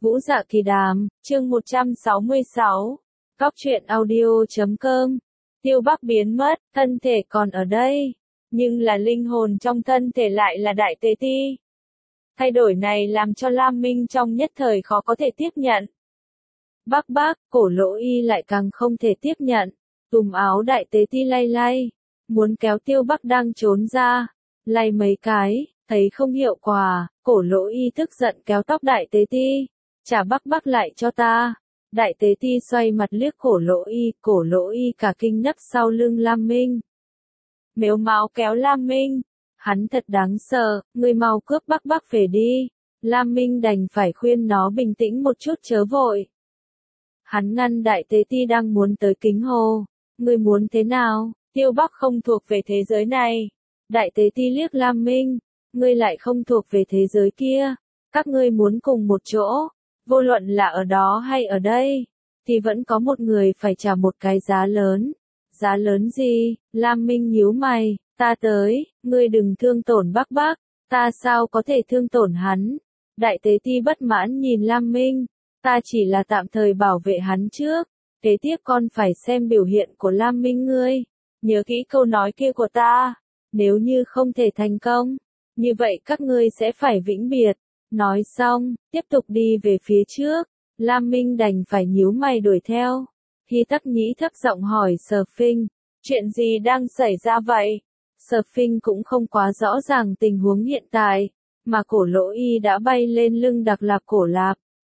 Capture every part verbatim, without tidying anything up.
Vũ Dạ Kỳ Đàm, chương một trăm sáu mươi sáu. Góc truyện audio chấm com. Tiêu Bắc biến mất, thân thể còn ở đây, nhưng là linh hồn trong thân thể lại là Đại Tế Ti. Thay đổi này làm cho Lam Minh trong nhất thời khó có thể tiếp nhận. Bác bác, Cổ Lỗ Y lại càng không thể tiếp nhận, tùm áo Đại Tế Ti lay lay, muốn kéo Tiêu Bắc đang trốn ra, lay mấy cái, thấy không hiệu quả, Cổ Lỗ Y tức giận kéo tóc Đại Tế Ti, trả Bắc Bắc lại cho ta. Đại Tế Ti xoay mặt liếc Cổ Lỗ Y, Cổ Lỗ Y cả kinh nấp sau lưng Lam Minh. Mếu máu kéo Lam Minh, hắn thật đáng sợ, ngươi mau cướp Bắc Bắc về đi. Lam Minh đành phải khuyên nó bình tĩnh một chút chớ vội. Hắn ngăn Đại Tế Ti đang muốn tới kính hồ, ngươi muốn thế nào, Tiêu Bắc không thuộc về thế giới này. Đại Tế Ti liếc Lam Minh, ngươi lại không thuộc về thế giới kia, các ngươi muốn cùng một chỗ. Vô luận là ở đó hay ở đây, thì vẫn có một người phải trả một cái giá lớn. Giá lớn gì? Lam Minh nhíu mày, ta tới, ngươi đừng thương tổn Bắc Bắc, ta sao có thể thương tổn hắn? Đại Tế Ti bất mãn nhìn Lam Minh, ta chỉ là tạm thời bảo vệ hắn trước, kế tiếp con phải xem biểu hiện của Lam Minh ngươi. Nhớ kỹ câu nói kia của ta, nếu như không thể thành công, như vậy các ngươi sẽ phải vĩnh biệt. Nói xong, tiếp tục đi về phía trước, Lam Minh đành phải nhíu mày đuổi theo. Hy Tắc Nhĩ thấp giọng hỏi Sở Phinh, chuyện gì đang xảy ra vậy? Sở Phinh cũng không quá rõ ràng tình huống hiện tại, mà Cổ Lỗ Y đã bay lên lưng Đặc Lạp Cổ Lạp.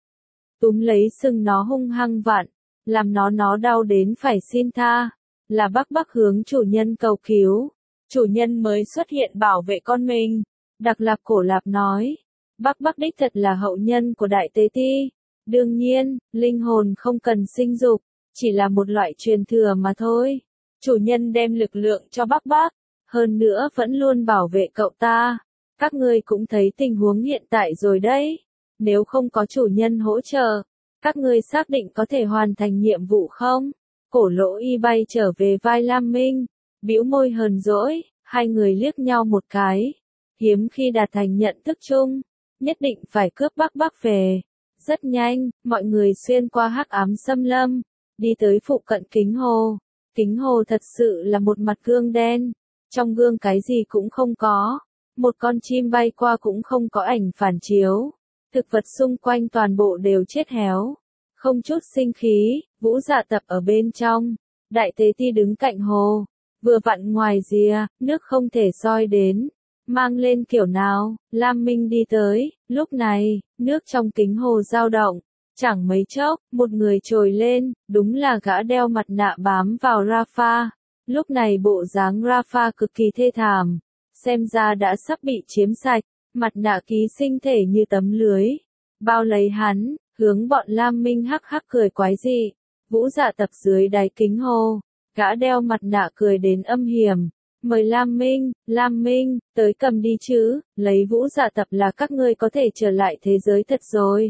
Túm lấy sừng nó hung hăng vặn, làm nó nó đau đến phải xin tha, là Bắc Bắc hướng chủ nhân cầu cứu. Chủ nhân mới xuất hiện bảo vệ con mình. Đặc Lạp Cổ Lạp nói. Bắc Bắc đích thật là hậu nhân của Đại Tế Ti. Đương nhiên, linh hồn không cần sinh dục, chỉ là một loại truyền thừa mà thôi. Chủ nhân đem lực lượng cho Bắc Bắc, hơn nữa vẫn luôn bảo vệ cậu ta. Các ngươi cũng thấy tình huống hiện tại rồi đấy. Nếu không có chủ nhân hỗ trợ, các ngươi xác định có thể hoàn thành nhiệm vụ không? Cổ Lỗ Y bay trở về vai Lam Minh, bĩu môi hờn dỗi, hai người liếc nhau một cái. Hiếm khi đạt thành nhận thức chung, nhất định phải cướp Bắc Bắc về. Rất nhanh, mọi người xuyên qua hắc ám xâm lâm, đi tới phụ cận kính hồ. Kính hồ thật sự là một mặt gương đen, trong gương cái gì cũng không có, một con chim bay qua cũng không có ảnh phản chiếu, thực vật xung quanh toàn bộ đều chết héo, không chút sinh khí. Vũ Dạ Tập ở bên trong, Đại Tế Ti đứng cạnh hồ, vừa vặn ngoài rìa, nước không thể soi đến. Mang lên kiểu nào, Lam Minh đi tới, lúc này, nước trong kính hồ dao động, chẳng mấy chốc, một người trồi lên, đúng là gã đeo mặt nạ bám vào Rafa. Lúc này bộ dáng Rafa cực kỳ thê thảm, xem ra đã sắp bị chiếm sạch, mặt nạ ký sinh thể như tấm lưới, bao lấy hắn, hướng bọn Lam Minh hắc hắc cười quái dị. Vũ Dạ Tập dưới đáy kính hồ, gã đeo mặt nạ cười đến âm hiểm. Mời Lam Minh, Lam Minh, tới cầm đi chứ, lấy Vũ Dạ Tập là các ngươi có thể trở lại thế giới thật rồi.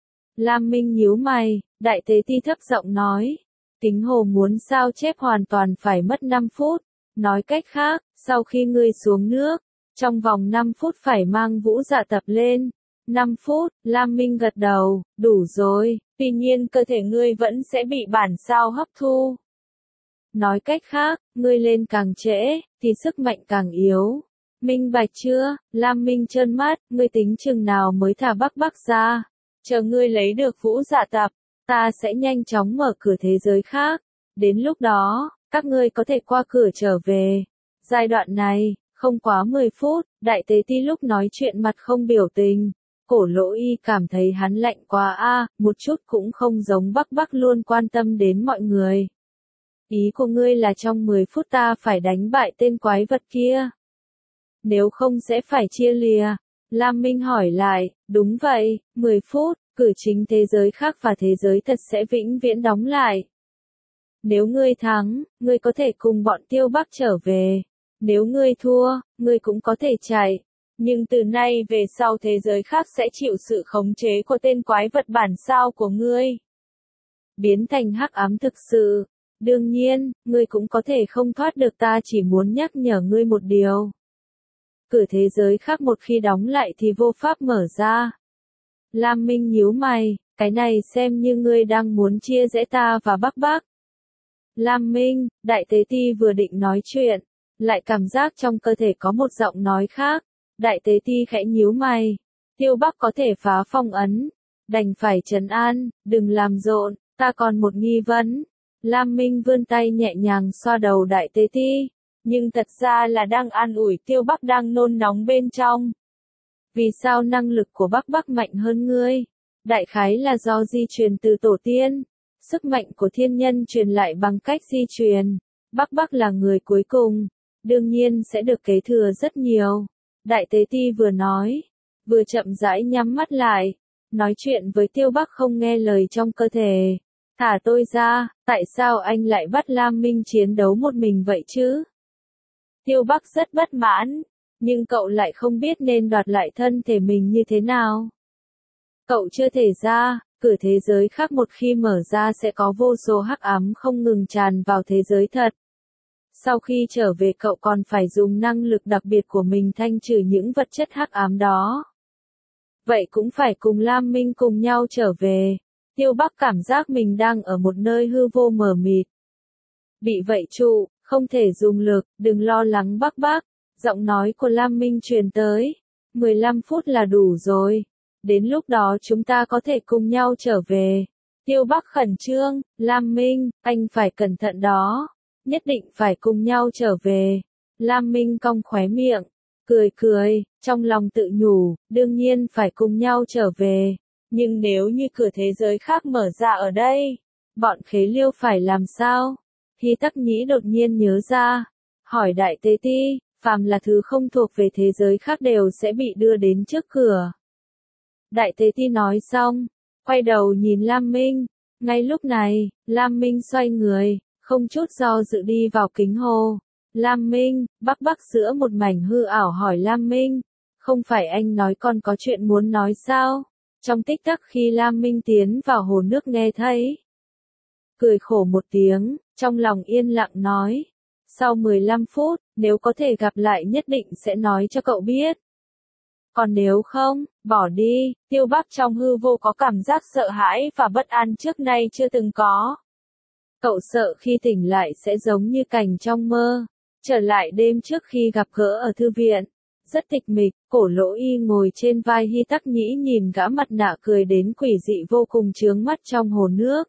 Lam Minh nhíu mày, Đại Tế Ti thấp giọng nói, kính hồ muốn sao chép hoàn toàn phải mất năm phút, nói cách khác, sau khi ngươi xuống nước, trong vòng năm phút phải mang Vũ Dạ Tập lên. năm phút, Lam Minh gật đầu, đủ rồi, tuy nhiên cơ thể ngươi vẫn sẽ bị bản sao hấp thu. Nói cách khác, ngươi lên càng trễ, thì sức mạnh càng yếu. Minh bạch chưa? Lam Minh trợn mắt, ngươi tính chừng nào mới thả Bắc Bắc ra? Chờ ngươi lấy được Vũ Dạ Tập, ta sẽ nhanh chóng mở cửa thế giới khác. Đến lúc đó, các ngươi có thể qua cửa trở về. Giai đoạn này, không quá mười phút, Đại Tế Ti lúc nói chuyện mặt không biểu tình. Cổ Lỗ Y cảm thấy hắn lạnh quá a, một chút cũng không giống Bắc Bắc luôn quan tâm đến mọi người. Ý của ngươi là trong mười phút ta phải đánh bại tên quái vật kia. Nếu không sẽ phải chia lìa. Lam Minh hỏi lại, đúng vậy, mười phút, cử chính thế giới khác và thế giới thật sẽ vĩnh viễn đóng lại. Nếu ngươi thắng, ngươi có thể cùng bọn Tiêu Bắc trở về. Nếu ngươi thua, ngươi cũng có thể chạy. Nhưng từ nay về sau thế giới khác sẽ chịu sự khống chế của tên quái vật bản sao của ngươi. Biến thành hắc ám thực sự. Đương nhiên, ngươi cũng có thể không thoát được, ta chỉ muốn nhắc nhở ngươi một điều. Cửa thế giới khác một khi đóng lại thì vô pháp mở ra. Lam Minh nhíu mày, cái này xem như ngươi đang muốn chia rẽ ta và Bắc Bắc. Lam Minh, Đại Tế Ti vừa định nói chuyện, lại cảm giác trong cơ thể có một giọng nói khác. Đại Tế Ti khẽ nhíu mày. Tiêu Bắc có thể phá phong ấn, đành phải trấn an, đừng làm rộn, ta còn một nghi vấn. Lam Minh vươn tay nhẹ nhàng xoa đầu Đại Tế Ti, nhưng thật ra là đang an ủi Tiêu Bắc đang nôn nóng bên trong. Vì sao năng lực của Bắc Bắc mạnh hơn ngươi? Đại khái là do di truyền từ tổ tiên. Sức mạnh của thiên nhân truyền lại bằng cách di truyền. Bắc Bắc là người cuối cùng, đương nhiên sẽ được kế thừa rất nhiều. Đại Tế Ti vừa nói, vừa chậm rãi nhắm mắt lại, nói chuyện với Tiêu Bắc không nghe lời trong cơ thể. Thả tôi ra, tại sao anh lại bắt Lam Minh chiến đấu một mình vậy chứ? Tiêu Bắc rất bất mãn, nhưng cậu lại không biết nên đoạt lại thân thể mình như thế nào. Cậu chưa thể ra, cửa thế giới khác một khi mở ra sẽ có vô số hắc ám không ngừng tràn vào thế giới thật. Sau khi trở về cậu còn phải dùng năng lực đặc biệt của mình thanh trừ những vật chất hắc ám đó. Vậy cũng phải cùng Lam Minh cùng nhau trở về. Tiêu Bắc cảm giác mình đang ở một nơi hư vô mờ mịt. Bị vậy trụ, không thể dùng lực, đừng lo lắng Bắc Bắc. Giọng nói của Lam Minh truyền tới. mười lăm phút là đủ rồi. Đến lúc đó chúng ta có thể cùng nhau trở về. Tiêu Bắc khẩn trương, Lam Minh, anh phải cẩn thận đó. Nhất định phải cùng nhau trở về. Lam Minh cong khóe miệng, cười cười, trong lòng tự nhủ, đương nhiên phải cùng nhau trở về. Nhưng nếu như cửa thế giới khác mở ra ở đây, bọn Khế Liêu phải làm sao? Hy Tắc Nhĩ đột nhiên nhớ ra, hỏi Đại Tế Ti, phàm là thứ không thuộc về thế giới khác đều sẽ bị đưa đến trước cửa. Đại Tế Ti nói xong, quay đầu nhìn Lam Minh. Ngay lúc này, Lam Minh xoay người, không chút do dự đi vào kính hồ. Lam Minh, Bắc Bắc giữa một mảnh hư ảo hỏi Lam Minh, không phải anh nói con có chuyện muốn nói sao? Trong tích tắc khi Lam Minh tiến vào hồ nước nghe thấy, cười khổ một tiếng, trong lòng yên lặng nói, sau mười lăm phút, nếu có thể gặp lại nhất định sẽ nói cho cậu biết. Còn nếu không, bỏ đi. Tiêu Bắc trong hư vô có cảm giác sợ hãi và bất an trước nay chưa từng có. Cậu sợ khi tỉnh lại sẽ giống như cảnh trong mơ. Trở lại đêm trước khi gặp gỡ ở thư viện. Rất tịch mịch, Cổ Lỗ Y ngồi trên vai Hy Tắc Nhĩ nhìn gã mặt nạ cười đến quỷ dị vô cùng chướng mắt trong hồ nước.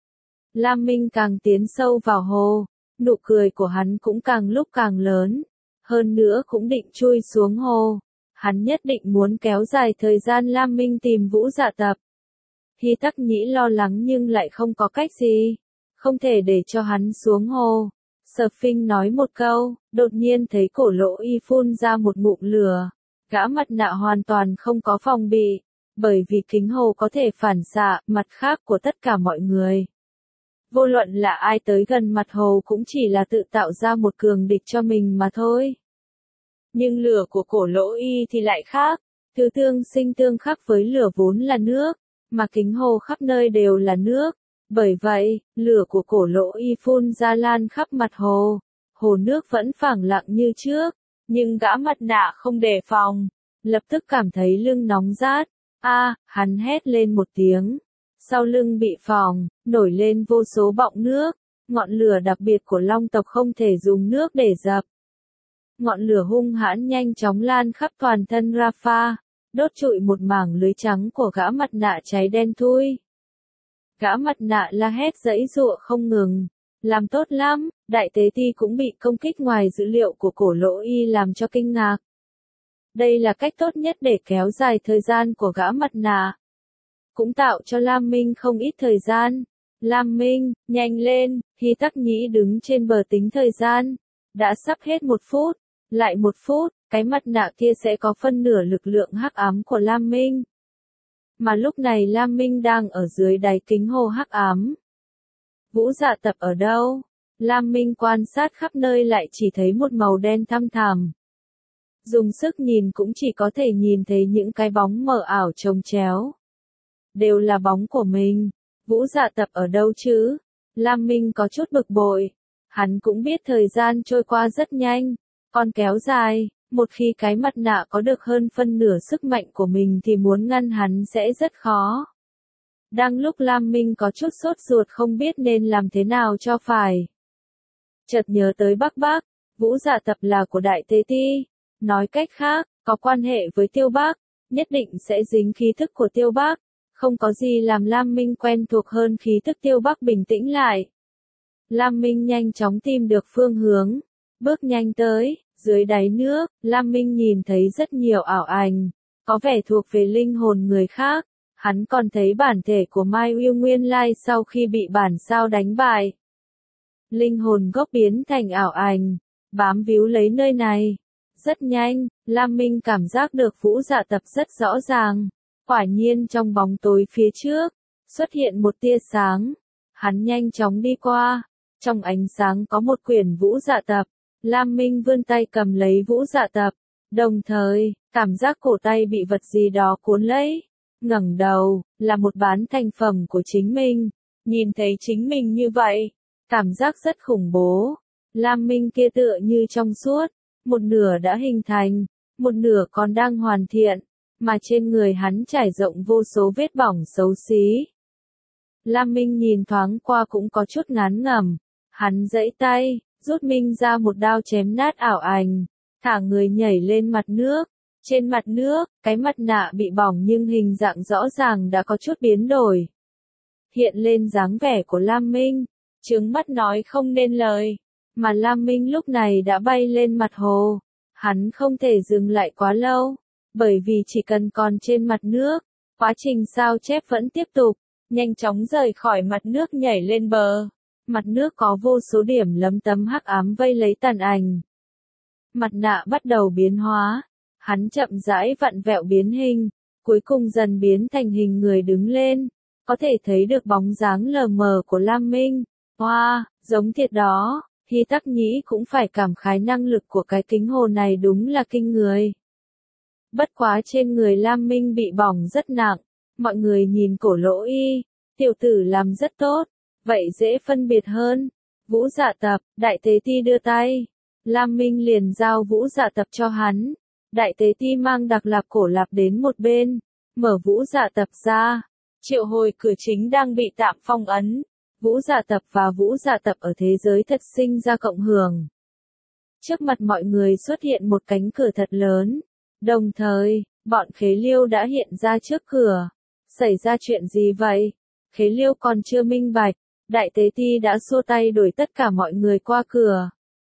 Lam Minh càng tiến sâu vào hồ, nụ cười của hắn cũng càng lúc càng lớn. Hơn nữa cũng định chui xuống hồ. Hắn nhất định muốn kéo dài thời gian Lam Minh tìm Vũ Dạ Tập. Hy Tắc Nhĩ lo lắng nhưng lại không có cách gì. Không thể để cho hắn xuống hồ. Sở Phinh nói một câu, đột nhiên thấy Cổ Lỗ Y phun ra một ngụm lửa. Gã mặt nạ hoàn toàn không có phòng bị, bởi vì kính hồ có thể phản xạ mặt khác của tất cả mọi người. Vô luận là ai tới gần mặt hồ cũng chỉ là tự tạo ra một cường địch cho mình mà thôi. Nhưng lửa của Cổ Lỗ Y thì lại khác, thứ tương sinh tương khắc với lửa vốn là nước, mà kính hồ khắp nơi đều là nước. Bởi vậy, lửa của Cổ Lỗ Y phun ra lan khắp mặt hồ, hồ nước vẫn phẳng lặng như trước, nhưng gã mặt nạ không đề phòng, lập tức cảm thấy lưng nóng rát. A, hắn hét lên một tiếng, sau lưng bị phỏng, nổi lên vô số bọng nước, ngọn lửa đặc biệt của Long tộc không thể dùng nước để dập. Ngọn lửa hung hãn nhanh chóng lan khắp toàn thân Rafa, đốt trụi một mảng lưới trắng của gã mặt nạ cháy đen thui. Gã mặt nạ la hét giãy giụa không ngừng, làm tốt lắm. Đại Tế Ti cũng bị công kích ngoài dữ liệu của Cổ Lỗ Y làm cho kinh ngạc. Đây là cách tốt nhất để kéo dài thời gian của gã mặt nạ, cũng tạo cho Lam Minh không ít thời gian. Lam Minh, nhanh lên. Hy Tắc Nhĩ đứng trên bờ tính thời gian, đã sắp hết một phút, lại một phút, cái mặt nạ kia sẽ có phân nửa lực lượng hắc ám của Lam Minh. Mà lúc này Lam Minh đang ở dưới đáy kính hồ hắc ám. Vũ Dạ Tập ở đâu? Lam Minh quan sát khắp nơi lại chỉ thấy một màu đen thăm thẳm. Dùng sức nhìn cũng chỉ có thể nhìn thấy những cái bóng mờ ảo chồng chéo. Đều là bóng của mình. Vũ Dạ Tập ở đâu chứ? Lam Minh có chút bực bội. Hắn cũng biết thời gian trôi qua rất nhanh, còn kéo dài, Một khi cái mặt nạ có được hơn phân nửa sức mạnh của mình thì muốn ngăn hắn sẽ rất khó. Đang lúc Lam Minh có chút sốt ruột không biết nên làm thế nào cho phải. Chợt nhớ tới Bắc Bác, Vũ Dạ Tập là của Đại Tế Ti. Nói cách khác, có quan hệ với Tiêu Bác, nhất định sẽ dính khí thức của Tiêu Bác. Không có gì làm Lam Minh quen thuộc hơn khí thức Tiêu Bác bình tĩnh lại. Lam Minh nhanh chóng tìm được phương hướng, bước nhanh tới, dưới đáy nước, Lam Minh nhìn thấy rất nhiều ảo ảnh, có vẻ thuộc về linh hồn người khác. Hắn còn thấy bản thể của Mai Uyêu nguyên lai sau khi bị bản sao đánh bại. Linh hồn gốc biến thành ảo ảnh, bám víu lấy nơi này. Rất nhanh, Lam Minh cảm giác được Vũ Dạ Tập rất rõ ràng. Quả nhiên trong bóng tối phía trước, xuất hiện một tia sáng. Hắn nhanh chóng đi qua. Trong ánh sáng có một quyển Vũ Dạ Tập. Lam Minh vươn tay cầm lấy Vũ Dạ Tập. Đồng thời, cảm giác cổ tay bị vật gì đó cuốn lấy. Ngẩng đầu, là một bán thành phẩm của chính mình. Nhìn thấy chính mình như vậy, cảm giác rất khủng bố. Lam Minh kia tựa như trong suốt, một nửa đã hình thành, một nửa còn đang hoàn thiện, mà trên người hắn trải rộng vô số vết bỏng xấu xí. Lam Minh nhìn thoáng qua cũng có chút ngán ngẩm, hắn giãy tay, rút Minh ra một đao chém nát ảo ảnh, thả người nhảy lên mặt nước. Trên mặt nước, cái mặt nạ bị bỏng nhưng hình dạng rõ ràng đã có chút biến đổi. Hiện lên dáng vẻ của Lam Minh, trướng mắt nói không nên lời, mà Lam Minh lúc này đã bay lên mặt hồ. Hắn không thể dừng lại quá lâu, bởi vì chỉ cần còn trên mặt nước, quá trình sao chép vẫn tiếp tục, nhanh chóng rời khỏi mặt nước nhảy lên bờ. Mặt nước có vô số điểm lấm tấm hắc ám vây lấy tàn ảnh. Mặt nạ bắt đầu biến hóa. Hắn chậm rãi vặn vẹo biến hình, cuối cùng dần biến thành hình người đứng lên, có thể thấy được bóng dáng lờ mờ của Lam Minh. Hoa, wow, giống thiệt đó, Hy Tắc Nhĩ cũng phải cảm khái năng lực của cái kính hồ này đúng là kinh người. Bất quá trên người Lam Minh bị bỏng rất nặng, mọi người nhìn Cổ Lỗ Y, tiểu tử làm rất tốt, vậy dễ phân biệt hơn. Vũ Dạ Tập, Đại Tế Ti đưa tay, Lam Minh liền giao Vũ Dạ Tập cho hắn. Đại Tế Ti mang Đặc Lạp Cổ Lạp đến một bên, mở Vũ Dạ Tập ra, triệu hồi cửa chính đang bị tạm phong ấn. Vũ Dạ Tập và Vũ Dạ Tập ở thế giới thật sinh ra cộng hưởng. Trước mặt mọi người xuất hiện một cánh cửa thật lớn, đồng thời, bọn Khế Liêu đã hiện ra trước cửa. Xảy ra chuyện gì vậy? Khế Liêu còn chưa minh bạch, Đại Tế Ti đã xua tay đuổi tất cả mọi người qua cửa.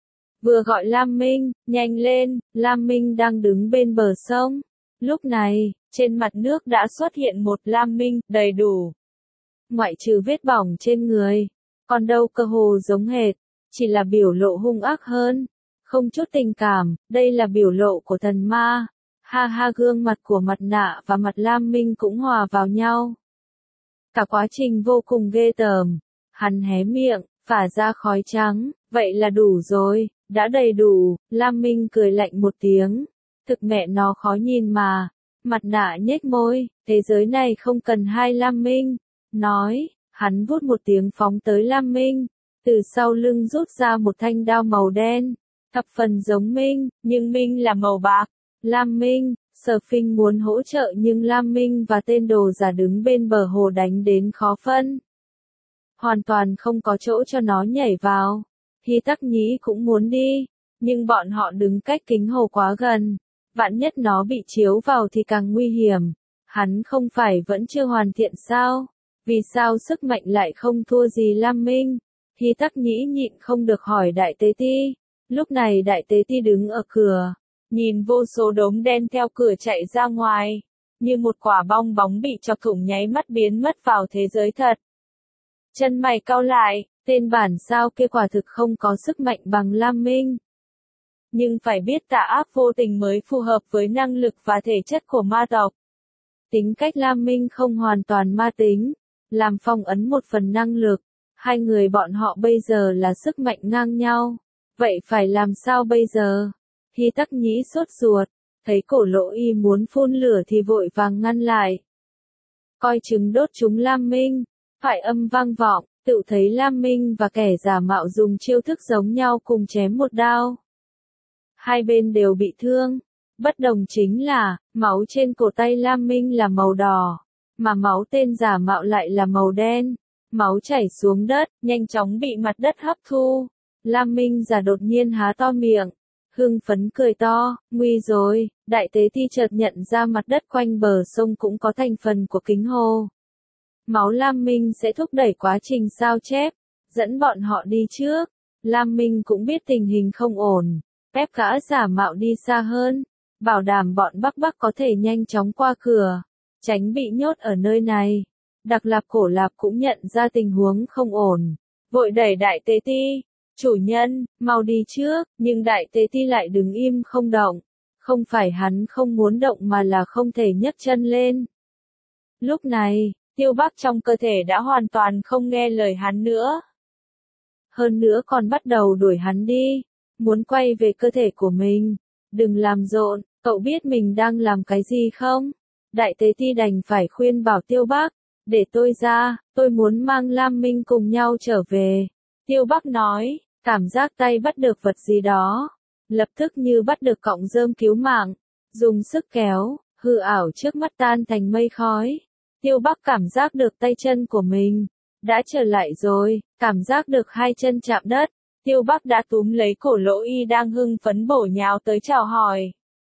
Vừa gọi Lam Minh, nhanh lên, Lam Minh đang đứng bên bờ sông. Lúc này, trên mặt nước đã xuất hiện một Lam Minh, đầy đủ. Ngoại trừ vết bỏng trên người, còn đâu cơ hồ giống hệt, chỉ là biểu lộ hung ác hơn. Không chút tình cảm, đây là biểu lộ của thần ma. Ha ha, gương mặt của mặt nạ và mặt Lam Minh cũng hòa vào nhau. Cả quá trình vô cùng ghê tởm. Hắn hé miệng, phả ra khói trắng, vậy là đủ rồi. Đã đầy đủ, Lam Minh cười lạnh một tiếng. Thực mẹ nó khó nhìn mà. Mặt nạ nhếch môi, thế giới này không cần hai Lam Minh. Nói, hắn vút một tiếng phóng tới Lam Minh. Từ sau lưng rút ra một thanh đao màu đen. Thập phần giống Minh, nhưng Minh là màu bạc. Lam Minh, Sở Phinh muốn hỗ trợ nhưng Lam Minh và tên đồ giả đứng bên bờ hồ đánh đến khó phân. Hoàn toàn không có chỗ cho nó nhảy vào. Hy Tắc Nhĩ cũng muốn đi, nhưng bọn họ đứng cách kính hồ quá gần. Vạn nhất nó bị chiếu vào thì càng nguy hiểm. Hắn không phải vẫn chưa hoàn thiện sao? Vì sao sức mạnh lại không thua gì Lam Minh? Hy Tắc Nhĩ nhịn không được hỏi Đại Tế Ti. Lúc này Đại Tế Ti đứng ở cửa, nhìn vô số đốm đen theo cửa chạy ra ngoài, như một quả bong bóng bị chọc thủng nháy mắt biến mất vào thế giới thật. Chân mày cau lại, tên bản sao kia quả thực không có sức mạnh bằng Lam Minh. Nhưng phải biết tà ác vô tình mới phù hợp với năng lực và thể chất của ma tộc. Tính cách Lam Minh không hoàn toàn ma tính, làm phong ấn một phần năng lực. Hai người bọn họ bây giờ là sức mạnh ngang nhau. Vậy phải làm sao bây giờ? Hy Tắc Nhĩ sốt ruột, thấy Cổ Lỗ Y muốn phun lửa thì vội vàng ngăn lại. Coi chừng đốt chúng Lam Minh, phải âm vang vọng, tự thấy Lam Minh và kẻ giả mạo dùng chiêu thức giống nhau cùng chém một đao. Hai bên đều bị thương. Bất đồng chính là, máu trên cổ tay Lam Minh là màu đỏ, mà máu tên giả mạo lại là màu đen. Máu chảy xuống đất, nhanh chóng bị mặt đất hấp thu. Lam Minh giả đột nhiên há to miệng, hưng phấn cười to, nguy rồi, đại tế ti chợt nhận ra mặt đất quanh bờ sông cũng có thành phần của kính hồ. Máu Lam Minh sẽ thúc đẩy quá trình sao chép, dẫn bọn họ đi trước. Lam Minh cũng biết tình hình không ổn, ép gã giả mạo đi xa hơn, bảo đảm bọn Bắc Bắc có thể nhanh chóng qua cửa, tránh bị nhốt ở nơi này. Đặc Lạp Cổ Lạp cũng nhận ra tình huống không ổn, vội đẩy đại tế ti, chủ nhân, mau đi trước, nhưng đại tế ti lại đứng im không động, không phải hắn không muốn động mà là không thể nhấc chân lên. Lúc này, Tiêu Bắc trong cơ thể đã hoàn toàn không nghe lời hắn nữa. Hơn nữa còn bắt đầu đuổi hắn đi, muốn quay về cơ thể của mình. Đừng làm rộn, cậu biết mình đang làm cái gì không? Đại tế ti đành phải khuyên bảo Tiêu Bắc, để tôi ra, tôi muốn mang Lam Minh cùng nhau trở về. Tiêu Bắc nói, cảm giác tay bắt được vật gì đó, lập tức như bắt được cọng rơm cứu mạng, dùng sức kéo, hư ảo trước mắt tan thành mây khói. Tiêu Bắc cảm giác được tay chân của mình đã trở lại rồi, cảm giác được hai chân chạm đất. Tiêu Bắc đã túm lấy cổ Lỗ Y đang hưng phấn bổ nhào tới chào hỏi.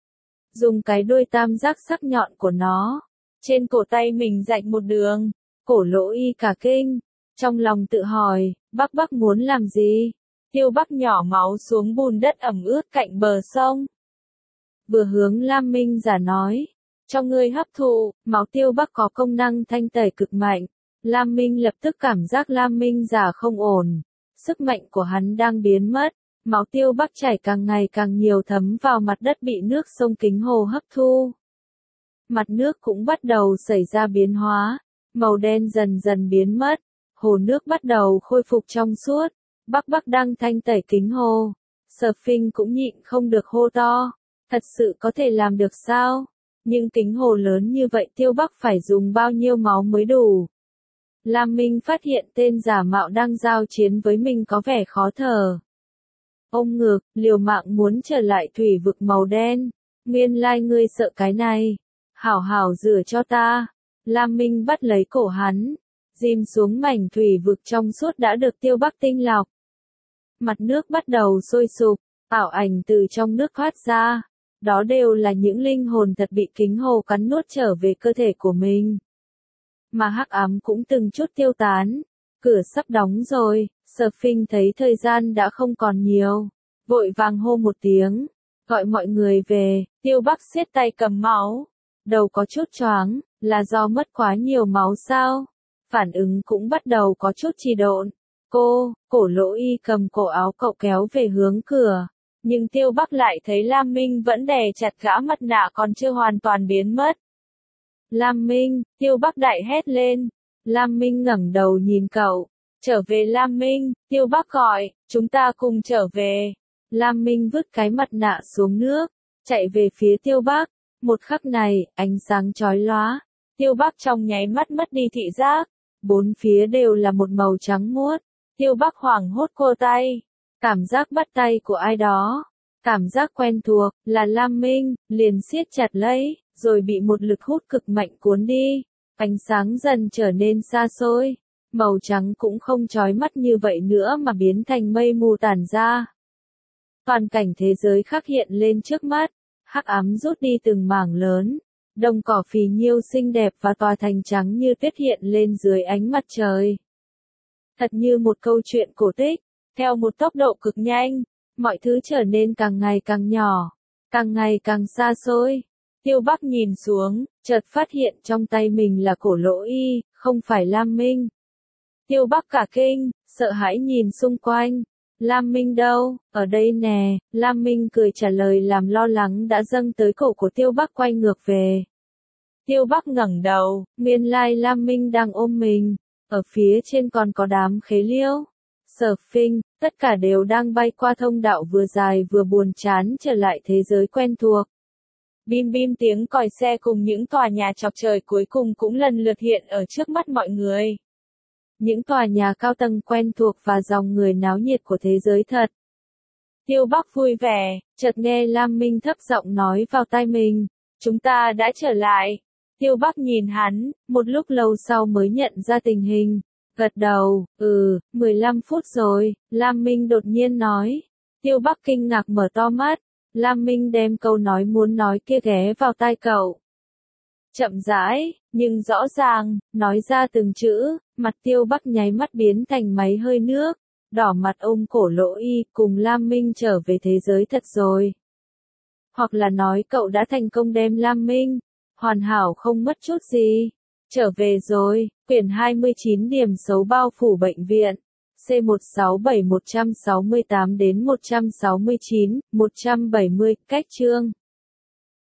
Dùng cái đuôi tam giác sắc nhọn của nó, trên cổ tay mình rạch một đường. Cổ Lỗ Y cả kinh, trong lòng tự hỏi, Bắc Bắc muốn làm gì? Tiêu Bắc nhỏ máu xuống bùn đất ẩm ướt cạnh bờ sông. Vừa hướng Lam Minh giả nói, cho ngươi hấp thụ, máu Tiêu Bắc có công năng thanh tẩy cực mạnh. Lam Minh lập tức cảm giác Lam Minh giả không ổn, sức mạnh của hắn đang biến mất, máu Tiêu Bắc chảy càng ngày càng nhiều thấm vào mặt đất bị nước sông Kính Hồ hấp thu. Mặt nước cũng bắt đầu xảy ra biến hóa, màu đen dần dần biến mất, hồ nước bắt đầu khôi phục trong suốt. Bắc Bắc đang thanh tẩy Kính Hồ, Sở Phinh cũng nhịn không được hô to, thật sự có thể làm được sao? Nhưng Kính Hồ lớn như vậy Tiêu Bắc phải dùng bao nhiêu máu mới đủ? Lam Minh phát hiện tên giả mạo đang giao chiến với mình có vẻ khó thở. Ông ngược, liều mạng muốn trở lại thủy vực màu đen. Nguyên lai ngươi sợ cái này. Hảo hảo rửa cho ta. Lam Minh bắt lấy cổ hắn, dìm xuống mảnh thủy vực trong suốt đã được Tiêu Bắc tinh lọc. Mặt nước bắt đầu sôi sục, ảo ảnh từ trong nước thoát ra. Đó đều là những linh hồn thật bị Kính Hồ cắn nuốt trở về cơ thể của mình. Mà hắc ám cũng từng chút tiêu tán. Cửa sắp đóng rồi, Sở Phinh thấy thời gian đã không còn nhiều, vội vàng hô một tiếng, gọi mọi người về. Tiêu Bắc siết tay cầm máu, đầu có chút choáng, là do mất quá nhiều máu sao? Phản ứng cũng bắt đầu có chút trì độn. Cô, cổ Lỗ Y cầm cổ áo cậu kéo về hướng cửa, nhưng Tiêu Bắc lại thấy Lam Minh vẫn đè chặt gã mặt nạ còn chưa hoàn toàn biến mất. Lam Minh, Tiêu Bắc đại hét lên. Lam Minh ngẩng đầu nhìn cậu. Trở về Lam Minh, Tiêu Bắc gọi, chúng ta cùng trở về. Lam Minh vứt cái mặt nạ xuống nước, chạy về phía Tiêu Bắc. Một khắc này, ánh sáng chói lóa. Tiêu Bắc trong nháy mắt mất đi thị giác. Bốn phía đều là một màu trắng muốt. Tiêu Bắc hoảng hốt cô tay. Cảm giác bắt tay của ai đó. Cảm giác quen thuộc, là Lam Minh, liền siết chặt lấy, rồi bị một lực hút cực mạnh cuốn đi. Ánh sáng dần trở nên xa xôi. Màu trắng cũng không chói mắt như vậy nữa mà biến thành mây mù tản ra. Toàn cảnh thế giới khắc hiện lên trước mắt. Hắc ám rút đi từng mảng lớn. Đồng cỏ phì nhiêu xinh đẹp và tòa thành trắng như tuyết hiện lên dưới ánh mặt trời. Thật như một câu chuyện cổ tích, theo một tốc độ cực nhanh, mọi thứ trở nên càng ngày càng nhỏ, càng ngày càng xa xôi. Tiêu Bắc nhìn xuống, chợt phát hiện trong tay mình là cổ Lỗ Y, không phải Lam Minh. Tiêu Bắc cả kinh, sợ hãi nhìn xung quanh. Lam Minh đâu? Ở đây nè. Lam Minh cười trả lời làm lo lắng đã dâng tới cổ của Tiêu Bắc quay ngược về. Tiêu Bắc ngẩng đầu, nguyên lai Lam Minh đang ôm mình. Ở phía trên còn có đám khế liễu. Sở Phinh, tất cả đều đang bay qua thông đạo vừa dài vừa buồn chán trở lại thế giới quen thuộc. Bim bim tiếng còi xe cùng những tòa nhà chọc trời cuối cùng cũng lần lượt hiện ở trước mắt mọi người. Những tòa nhà cao tầng quen thuộc và dòng người náo nhiệt của thế giới thật. Tiêu Bắc vui vẻ, chợt nghe Lam Minh thấp giọng nói vào tai mình, chúng ta đã trở lại. Tiêu Bắc nhìn hắn, một lúc lâu sau mới nhận ra tình hình, gật đầu, ừ, mười lăm phút rồi, Lam Minh đột nhiên nói. Tiêu Bắc kinh ngạc mở to mắt, Lam Minh đem câu nói muốn nói kia ghé vào tai cậu. Chậm rãi, nhưng rõ ràng, nói ra từng chữ, mặt Tiêu Bắc nháy mắt biến thành máy hơi nước, đỏ mặt ôm cổ Lỗ Y, cùng Lam Minh trở về thế giới thật rồi. Hoặc là nói cậu đã thành công đem Lam Minh, hoàn hảo không mất chút gì, trở về rồi. Quyển hai mươi chín điểm xấu bao phủ bệnh viện. C một sáu bảy một sáu tám đến một sáu chín, một trăm bảy mươi, cách chương.